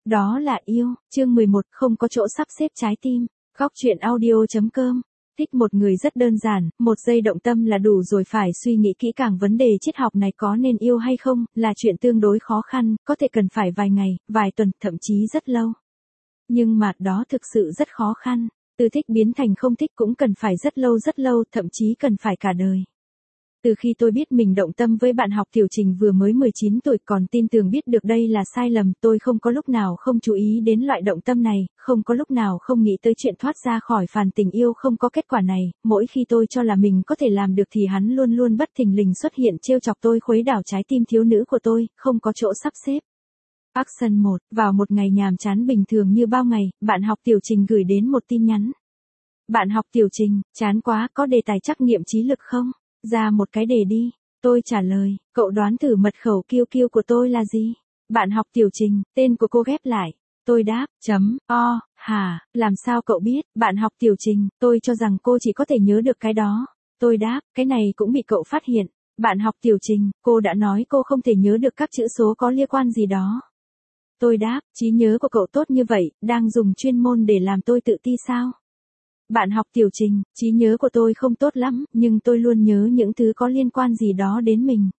Đó là yêu, chương 11, không có chỗ sắp xếp trái tim. Góc truyện audio.com. Thích một người rất đơn giản, một giây động tâm là đủ rồi, phải suy nghĩ kỹ càng vấn đề triết học này có nên yêu hay không, là chuyện tương đối khó khăn, có thể cần phải vài ngày, vài tuần, thậm chí rất lâu. Nhưng mà đó thực sự rất khó khăn, từ thích biến thành không thích cũng cần phải rất lâu, thậm chí cần phải cả đời. Từ khi tôi biết mình động tâm với bạn học Tiểu Trình vừa mới 19 tuổi, còn tin tưởng biết được đây là sai lầm, tôi không có lúc nào không chú ý đến loại động tâm này, không có lúc nào không nghĩ tới chuyện thoát ra khỏi phàn tình yêu không có kết quả này. Mỗi khi tôi cho là mình có thể làm được thì hắn luôn luôn bất thình lình xuất hiện trêu chọc tôi, khuấy đảo trái tim thiếu nữ của tôi, không có chỗ sắp xếp. Action 1, vào một ngày nhàm chán bình thường như bao ngày, bạn học Tiểu Trình gửi đến một tin nhắn. Bạn học Tiểu Trình, chán quá, có đề tài trắc nghiệm trí lực không? Ra một cái đề đi. Tôi trả lời, cậu đoán thử mật khẩu QQ của tôi là gì? Bạn học Tiểu Trình, tên của cô ghép lại. Tôi đáp, hả, làm sao cậu biết? Bạn học Tiểu Trình, tôi cho rằng cô chỉ có thể nhớ được cái đó. Tôi đáp, cái này cũng bị cậu phát hiện. Bạn học Tiểu Trình, cô đã nói cô không thể nhớ được các chữ số có liên quan gì đó. Tôi đáp, trí nhớ của cậu tốt như vậy, đang dùng chuyên môn để làm tôi tự ti sao? Bạn học Tiểu Trình, trí nhớ của tôi không tốt lắm, nhưng tôi luôn nhớ những thứ có liên quan gì đó đến mình.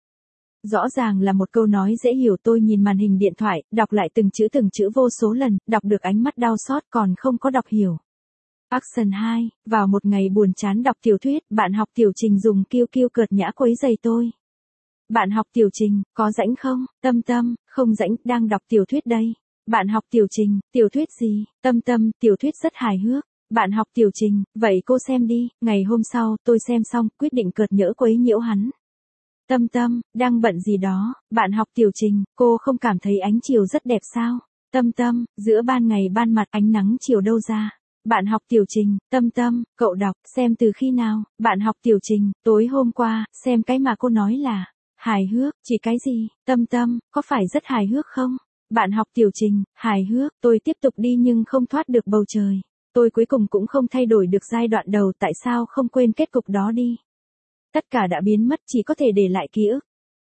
Rõ ràng là một câu nói dễ hiểu, tôi nhìn màn hình điện thoại, đọc lại từng chữ vô số lần, đọc được ánh mắt đau xót, còn không có đọc hiểu. Action 2, vào một ngày buồn chán đọc tiểu thuyết, bạn học Tiểu Trình dùng QQ cợt nhã quấy rầy tôi. Bạn học Tiểu Trình, có rảnh không? Tâm, không rảnh, đang đọc tiểu thuyết đây. Bạn học Tiểu Trình, tiểu thuyết gì? Tâm, tiểu thuyết rất hài hước. Bạn học Tiểu Trình, vậy cô xem đi. Ngày hôm sau, tôi xem xong, quyết định cợt nhỡ quấy nhiễu hắn. Tâm, đang bận gì đó. Bạn học Tiểu Trình, cô không cảm thấy ánh chiều rất đẹp sao? Tâm, giữa ban ngày ban mặt, ánh nắng chiều đâu ra? Bạn học Tiểu Trình, Tâm, cậu đọc, xem từ khi nào? Bạn học Tiểu Trình, tối hôm qua, xem cái mà cô nói là hài hước, chỉ cái gì? Tâm, có phải rất hài hước không? Bạn học Tiểu Trình, hài hước, tôi tiếp tục đi nhưng không thoát được bầu trời. Tôi cuối cùng cũng không thay đổi được giai đoạn đầu, tại sao không quên kết cục đó đi? Tất cả đã biến mất, chỉ có thể để lại ký ức.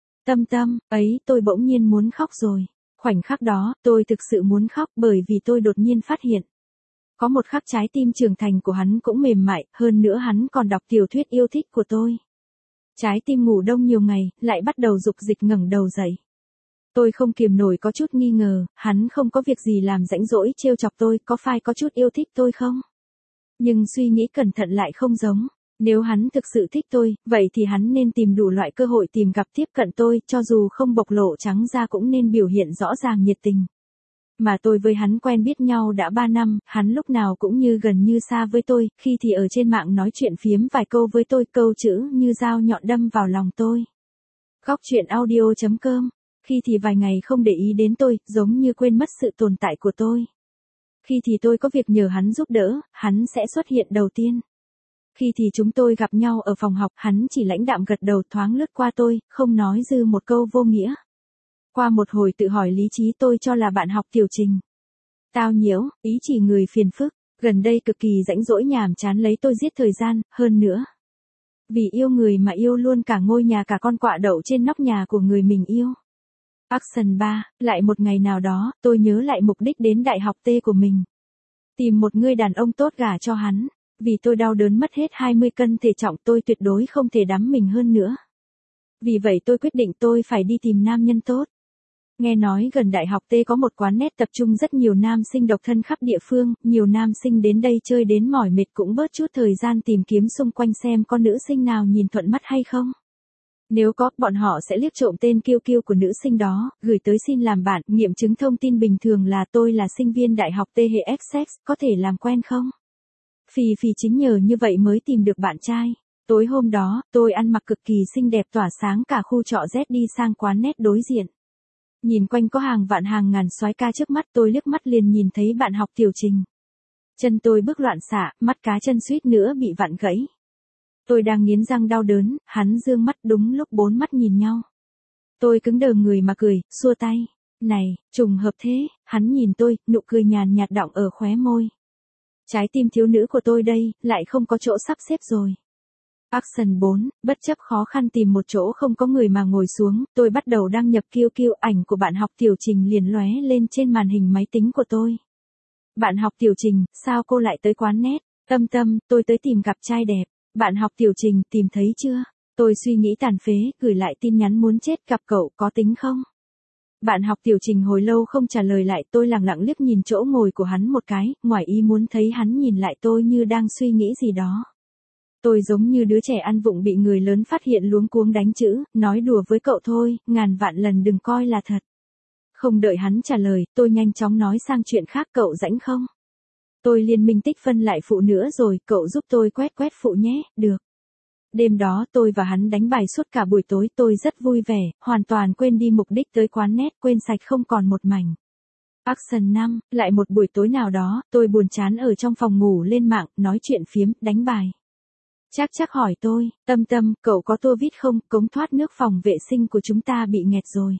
Tâm, ấy, tôi bỗng nhiên muốn khóc rồi. Khoảnh khắc đó, tôi thực sự muốn khóc bởi vì tôi đột nhiên phát hiện. Có một khắc trái tim trưởng thành của hắn cũng mềm mại, hơn nữa hắn còn đọc tiểu thuyết yêu thích của tôi. Trái tim ngủ đông nhiều ngày, lại bắt đầu dục dịch ngẩng đầu dậy. Tôi không kiềm nổi có chút nghi ngờ, hắn không có việc gì làm rãnh rỗi trêu chọc tôi, có phải có chút yêu thích tôi không? Nhưng suy nghĩ cẩn thận lại không giống. Nếu hắn thực sự thích tôi, vậy thì hắn nên tìm đủ loại cơ hội tìm gặp tiếp cận tôi, cho dù không bộc lộ trắng ra cũng nên biểu hiện rõ ràng nhiệt tình. Mà tôi với hắn quen biết nhau đã 3 năm, hắn lúc nào cũng như gần như xa với tôi, khi thì ở trên mạng nói chuyện phiếm vài câu với tôi, câu chữ như dao nhọn đâm vào lòng tôi. Góc truyện audio.com. Khi thì vài ngày không để ý đến tôi, giống như quên mất sự tồn tại của tôi. Khi thì tôi có việc nhờ hắn giúp đỡ, hắn sẽ xuất hiện đầu tiên. Khi thì chúng tôi gặp nhau ở phòng học, hắn chỉ lãnh đạm gật đầu, thoáng lướt qua tôi, không nói dư một câu vô nghĩa. Qua một hồi tự hỏi lý trí, tôi cho là bạn học Tiểu Trình tao nhiễu, ý chỉ người phiền phức, gần đây cực kỳ rãnh rỗi nhàm chán lấy tôi giết thời gian, hơn nữa. Vì yêu người mà yêu luôn cả ngôi nhà, cả con quạ đậu trên nóc nhà của người mình yêu. Action 3, lại một ngày nào đó, tôi nhớ lại mục đích đến đại học T của mình. Tìm một người đàn ông tốt gả cho hắn. Vì tôi đau đớn mất hết 20 cân thể trọng, tôi tuyệt đối không thể đắm mình hơn nữa. Vì vậy tôi quyết định tôi phải đi tìm nam nhân tốt. Nghe nói gần đại học T có một quán net tập trung rất nhiều nam sinh độc thân khắp địa phương, nhiều nam sinh đến đây chơi đến mỏi mệt cũng bớt chút thời gian tìm kiếm xung quanh xem có nữ sinh nào nhìn thuận mắt hay không. Nếu có, bọn họ sẽ liếc trộm tên QQ của nữ sinh đó, gửi tới xin làm bạn, nghiệm chứng thông tin bình thường là tôi là sinh viên đại học T hệ XX, có thể làm quen không? Phì chính nhờ như vậy mới tìm được bạn trai. Tối hôm đó, tôi ăn mặc cực kỳ xinh đẹp tỏa sáng cả khu trọ Z đi sang quán net đối diện. Nhìn quanh có hàng vạn hàng ngàn soái ca trước mắt, tôi liếc mắt liền nhìn thấy bạn học Tiểu Trình. Chân tôi bước loạn xạ, mắt cá chân suýt nữa bị vặn gãy. Tôi đang nghiến răng đau đớn, hắn dương mắt, đúng lúc bốn mắt nhìn nhau. Tôi cứng đờ người mà cười, xua tay. Này, trùng hợp thế, hắn nhìn tôi, nụ cười nhàn nhạt đọng ở khóe môi. Trái tim thiếu nữ của tôi đây, lại không có chỗ sắp xếp rồi. Action 4, bất chấp khó khăn tìm một chỗ không có người mà ngồi xuống, tôi bắt đầu đăng nhập QQ, ảnh của bạn học Tiểu Trình liền lóe lên trên màn hình máy tính của tôi. Bạn học Tiểu Trình, sao cô lại tới quán net? Tâm, tôi tới tìm gặp trai đẹp. Bạn học Tiểu Trình, tìm thấy chưa? Tôi suy nghĩ tàn phế, gửi lại tin nhắn muốn chết, gặp cậu có tính không? Bạn học Tiểu Trình hồi lâu không trả lời lại, tôi lẳng lặng liếc nhìn chỗ ngồi của hắn một cái, ngoài ý muốn thấy hắn nhìn lại tôi như đang suy nghĩ gì đó. Tôi giống như đứa trẻ ăn vụng bị người lớn phát hiện luống cuống đánh chữ, nói đùa với cậu thôi, ngàn vạn lần đừng coi là thật. Không đợi hắn trả lời, tôi nhanh chóng nói sang chuyện khác, cậu rảnh không? Tôi liên minh tích phân lại phụ nữa rồi, cậu giúp tôi quét phụ nhé, được. Đêm đó tôi và hắn đánh bài suốt cả buổi tối, tôi rất vui vẻ, hoàn toàn quên đi mục đích tới quán net, quên sạch không còn một mảnh. Action 5, lại một buổi tối nào đó, tôi buồn chán ở trong phòng ngủ lên mạng, nói chuyện phiếm, đánh bài. Chắc hỏi tôi, Tâm, cậu có tua vít không, cống thoát nước phòng vệ sinh của chúng ta bị nghẹt rồi.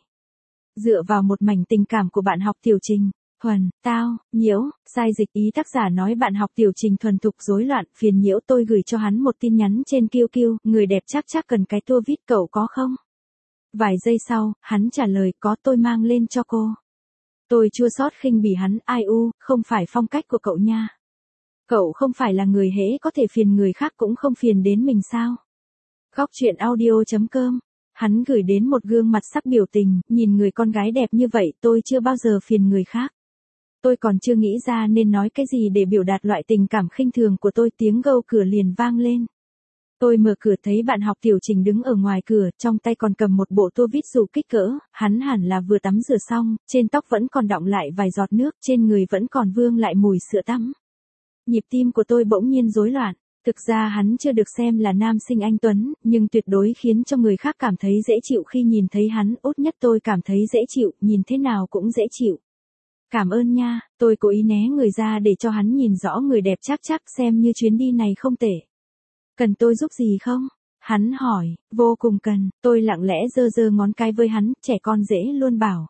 Dựa vào một mảnh tình cảm của bạn học Tiểu Trình, thuần, tao, nhiễu, sai dịch, ý tác giả nói bạn học Tiểu Trình thuần thục rối loạn, phiền nhiễu. Tôi gửi cho hắn một tin nhắn trên QQ, người đẹp chắc cần cái tua vít, cậu có không? Vài giây sau, hắn trả lời có, tôi mang lên cho cô. Tôi chua xót khinh bỉ hắn, ai u, không phải phong cách của cậu nha. Cậu không phải là người hễ có thể phiền người khác cũng không phiền đến mình sao? Góc truyện audio.com. Hắn gửi đến một gương mặt sắc biểu tình, nhìn người con gái đẹp như vậy tôi chưa bao giờ phiền người khác. Tôi còn chưa nghĩ ra nên nói cái gì để biểu đạt loại tình cảm khinh thường của tôi, tiếng gâu cửa liền vang lên. Tôi mở cửa thấy bạn học Tiểu Trình đứng ở ngoài cửa, trong tay còn cầm một bộ tua vít dù kích cỡ, hắn hẳn là vừa tắm rửa xong, trên tóc vẫn còn đọng lại vài giọt nước, trên người vẫn còn vương lại mùi sữa tắm. Nhịp tim của tôi bỗng nhiên rối loạn. Thực ra hắn chưa được xem là nam sinh anh tuấn, nhưng tuyệt đối khiến cho người khác cảm thấy dễ chịu khi nhìn thấy hắn, út nhất tôi cảm thấy dễ chịu, nhìn thế nào cũng dễ chịu. Cảm ơn nha, tôi cố ý né người ra để cho hắn nhìn rõ người đẹp, chắc xem như chuyến đi này không tệ. Cần tôi giúp gì không? Hắn hỏi, vô cùng cần, tôi lặng lẽ giơ ngón cái với hắn, trẻ con dễ luôn bảo.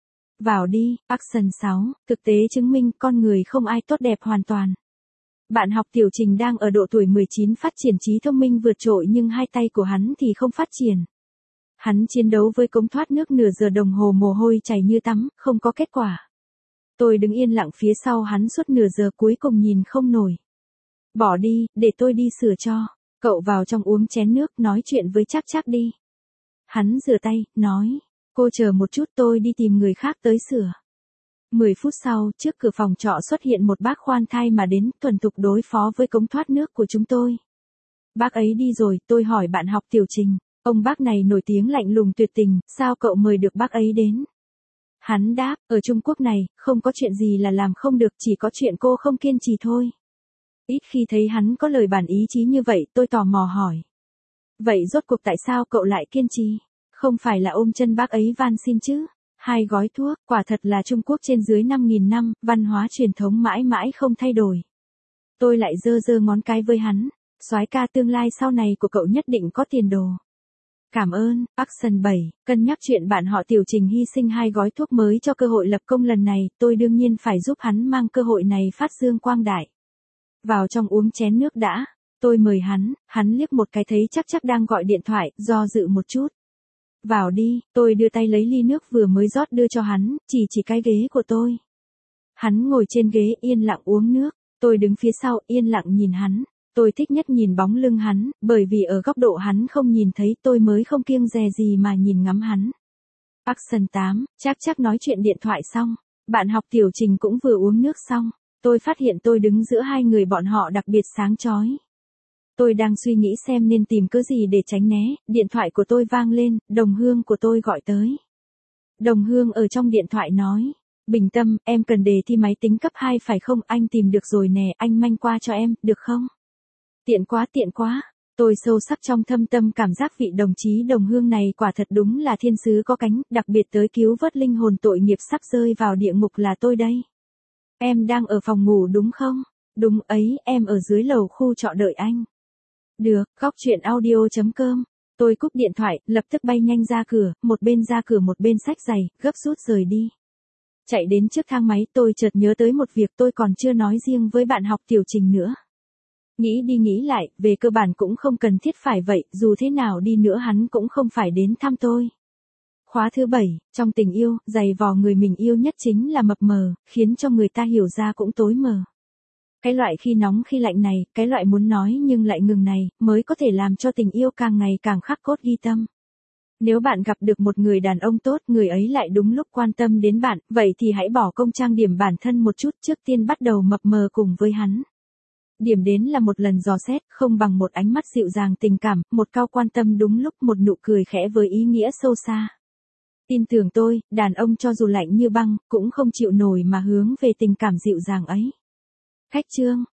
Vào đi, Action 6, thực tế chứng minh con người không ai tốt đẹp hoàn toàn. Bạn học Tiểu Trình đang ở độ tuổi 19 phát triển trí thông minh vượt trội nhưng hai tay của hắn thì không phát triển. Hắn chiến đấu với cống thoát nước nửa giờ đồng hồ, mồ hôi chảy như tắm, không có kết quả. Tôi đứng yên lặng phía sau hắn suốt nửa giờ, cuối cùng nhìn không nổi. Bỏ đi, để tôi đi sửa cho. Cậu vào trong uống chén nước, nói chuyện với chắc đi. Hắn rửa tay, nói. Cô chờ một chút, tôi đi tìm người khác tới sửa. 10 phút sau, trước cửa phòng trọ xuất hiện một bác khoan thai mà đến, thuần thục đối phó với cống thoát nước của chúng tôi. Bác ấy đi rồi, tôi hỏi bạn học Tiểu Trình. Ông bác này nổi tiếng lạnh lùng tuyệt tình, sao cậu mời được bác ấy đến? Hắn đáp, ở Trung Quốc này, không có chuyện gì là làm không được, chỉ có chuyện cô không kiên trì thôi. Ít khi thấy hắn có lời bản ý chí như vậy, tôi tò mò hỏi. Vậy rốt cuộc tại sao cậu lại kiên trì? Không phải là ôm chân bác ấy van xin chứ? 2 gói thuốc, quả thật là Trung Quốc trên dưới 5.000 năm, văn hóa truyền thống mãi mãi không thay đổi. Tôi lại giơ ngón cái với hắn, soái ca, tương lai sau này của cậu nhất định có tiền đồ. Cảm ơn. Action 7, cân nhắc chuyện bạn họ Tiểu Trình hy sinh 2 gói thuốc mới cho cơ hội lập công lần này, tôi đương nhiên phải giúp hắn mang cơ hội này phát dương quang đại. Vào trong uống chén nước đã. Tôi mời hắn liếc một cái thấy chắc đang gọi điện thoại, do dự một chút. Vào đi, tôi đưa tay lấy ly nước vừa mới rót đưa cho hắn, chỉ cái ghế của tôi. Hắn ngồi trên ghế yên lặng uống nước, tôi đứng phía sau yên lặng nhìn hắn. Tôi thích nhất nhìn bóng lưng hắn, bởi vì ở góc độ hắn không nhìn thấy tôi mới không kiêng dè gì mà nhìn ngắm hắn. Action 8, chắc nói chuyện điện thoại xong. Bạn học Tiểu Trình cũng vừa uống nước xong. Tôi phát hiện tôi đứng giữa hai người bọn họ đặc biệt sáng chói. Tôi đang suy nghĩ xem nên tìm cớ gì để tránh né, điện thoại của tôi vang lên, đồng hương của tôi gọi tới. Đồng hương ở trong điện thoại nói, Bình Tâm, em cần đề thi máy tính cấp 2 phải không, anh tìm được rồi nè, anh manh qua cho em, được không? Tiện quá. Tôi sâu sắc trong thâm tâm cảm giác vị đồng chí đồng hương này quả thật đúng là thiên sứ có cánh, đặc biệt tới cứu vớt linh hồn tội nghiệp sắp rơi vào địa ngục là tôi đây. Em đang ở phòng ngủ đúng không? Đúng ấy, em ở dưới lầu khu trọ đợi anh. Được, góc truyện audio.com. Tôi cúp điện thoại, lập tức bay nhanh ra cửa, một bên ra cửa một bên xách giày, gấp rút rời đi. Chạy đến trước thang máy tôi chợt nhớ tới một việc tôi còn chưa nói riêng với bạn học Tiểu Trình nữa. Nghĩ đi nghĩ lại, về cơ bản cũng không cần thiết phải vậy, dù thế nào đi nữa hắn cũng không phải đến thăm tôi. Khóa thứ 7, trong tình yêu, giày vò người mình yêu nhất chính là mập mờ, khiến cho người ta hiểu ra cũng tối mờ. Cái loại khi nóng khi lạnh này, cái loại muốn nói nhưng lại ngừng này, mới có thể làm cho tình yêu càng ngày càng khắc cốt ghi tâm. Nếu bạn gặp được một người đàn ông tốt, người ấy lại đúng lúc quan tâm đến bạn, vậy thì hãy bỏ công trang điểm bản thân một chút trước tiên bắt đầu mập mờ cùng với hắn. Điểm đến là một lần dò xét, không bằng một ánh mắt dịu dàng tình cảm, một câu quan tâm đúng lúc, một nụ cười khẽ với ý nghĩa sâu xa. Tin tưởng tôi, đàn ông cho dù lạnh như băng, cũng không chịu nổi mà hướng về tình cảm dịu dàng ấy. Khách chương.